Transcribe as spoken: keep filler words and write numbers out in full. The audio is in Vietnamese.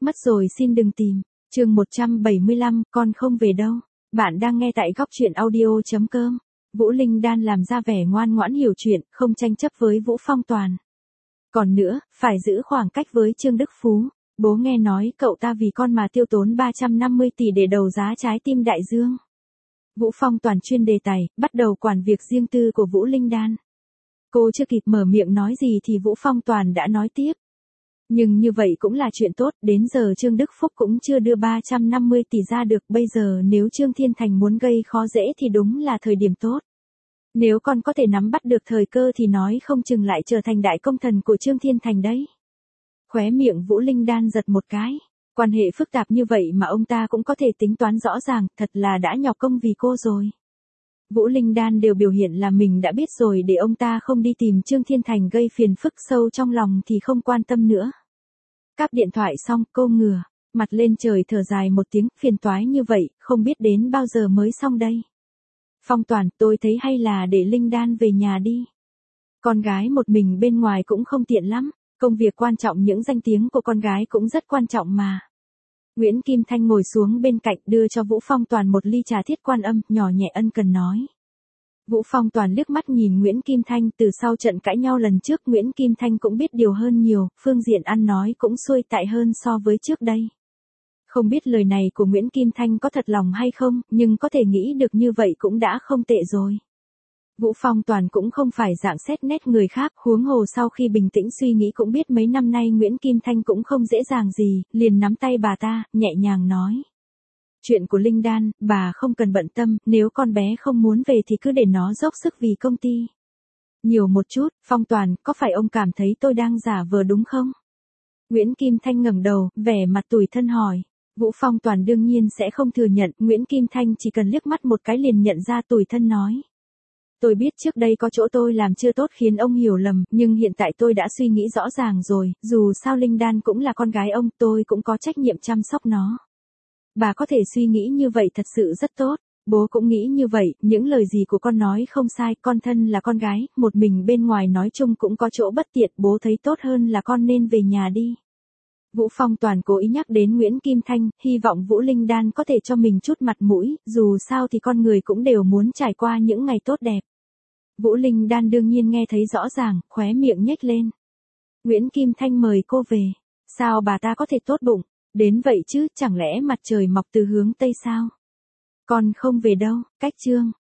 Mất rồi xin đừng tìm. Chương một trăm bảy mươi lăm, con không về đâu. Bạn đang nghe tại góc truyện audio chấm com. Vũ Linh Đan làm ra vẻ ngoan ngoãn hiểu chuyện, không tranh chấp với Vũ Phong Toàn. Còn nữa, phải giữ khoảng cách với Trương Đức Phú. Bố nghe nói cậu ta vì con mà tiêu tốn ba trăm năm mươi tỷ để đấu giá trái tim đại dương. Vũ Phong Toàn chuyên đề tài, bắt đầu quản việc riêng tư của Vũ Linh Đan. Cô chưa kịp mở miệng nói gì thì Vũ Phong Toàn đã nói tiếp. Nhưng như vậy cũng là chuyện tốt, đến giờ Trương Đức Phúc cũng chưa đưa ba trăm năm mươi tỷ ra được, bây giờ nếu Trương Thiên Thành muốn gây khó dễ thì đúng là thời điểm tốt. Nếu con có thể nắm bắt được thời cơ thì nói không chừng lại trở thành đại công thần của Trương Thiên Thành đấy. Khóe miệng Vũ Linh Đan giật một cái, quan hệ phức tạp như vậy mà ông ta cũng có thể tính toán rõ ràng, thật là đã nhọc công vì cô rồi. Vũ Linh Đan đều biểu hiện là mình đã biết rồi để ông ta không đi tìm Trương Thiên Thành gây phiền phức sâu trong lòng thì không quan tâm nữa. Cáp điện thoại xong, cô ngửa mặt lên trời thở dài một tiếng, phiền toái như vậy, không biết đến bao giờ mới xong đây. Phong Toàn, tôi thấy hay là để Linh Đan về nhà đi. Con gái một mình bên ngoài cũng không tiện lắm, công việc quan trọng, những danh tiếng của con gái cũng rất quan trọng mà. Nguyễn Kim Thanh ngồi xuống bên cạnh đưa cho Vũ Phong Toàn một ly trà Thiết Quan Âm, nhỏ nhẹ ân cần nói. Vũ Phong Toàn liếc mắt nhìn Nguyễn Kim Thanh, từ sau trận cãi nhau lần trước Nguyễn Kim Thanh cũng biết điều hơn nhiều, phương diện ăn nói cũng xuôi tại hơn so với trước đây. Không biết lời này của Nguyễn Kim Thanh có thật lòng hay không, nhưng có thể nghĩ được như vậy cũng đã không tệ rồi. Vũ Phong Toàn cũng không phải dạng xét nét người khác, huống hồ sau khi bình tĩnh suy nghĩ cũng biết mấy năm nay Nguyễn Kim Thanh cũng không dễ dàng gì, liền nắm tay bà ta, nhẹ nhàng nói. Chuyện của Linh Đan, bà không cần bận tâm, nếu con bé không muốn về thì cứ để nó dốc sức vì công ty. Nhiều một chút, Phong Toàn, có phải ông cảm thấy tôi đang giả vờ đúng không? Nguyễn Kim Thanh ngẩng đầu, vẻ mặt tủi thân hỏi. Vũ Phong Toàn đương nhiên sẽ không thừa nhận, Nguyễn Kim Thanh chỉ cần liếc mắt một cái liền nhận ra tủi thân nói. Tôi biết trước đây có chỗ tôi làm chưa tốt khiến ông hiểu lầm, nhưng hiện tại tôi đã suy nghĩ rõ ràng rồi, dù sao Linh Đan cũng là con gái ông, tôi cũng có trách nhiệm chăm sóc nó. Bà có thể suy nghĩ như vậy thật sự rất tốt, bố cũng nghĩ như vậy, những lời gì của con nói không sai, con thân là con gái, một mình bên ngoài nói chung cũng có chỗ bất tiện, bố thấy tốt hơn là con nên về nhà đi. Vũ Phong Toàn cố ý nhắc đến Nguyễn Kim Thanh, hy vọng Vũ Linh Đan có thể cho mình chút mặt mũi, dù sao thì con người cũng đều muốn trải qua những ngày tốt đẹp. Vũ Linh Đan đương nhiên nghe thấy rõ ràng, khóe miệng nhếch lên. Nguyễn Kim Thanh mời cô về, sao bà ta có thể tốt bụng, đến vậy chứ, chẳng lẽ mặt trời mọc từ hướng Tây sao? Con không về đâu, cách chương.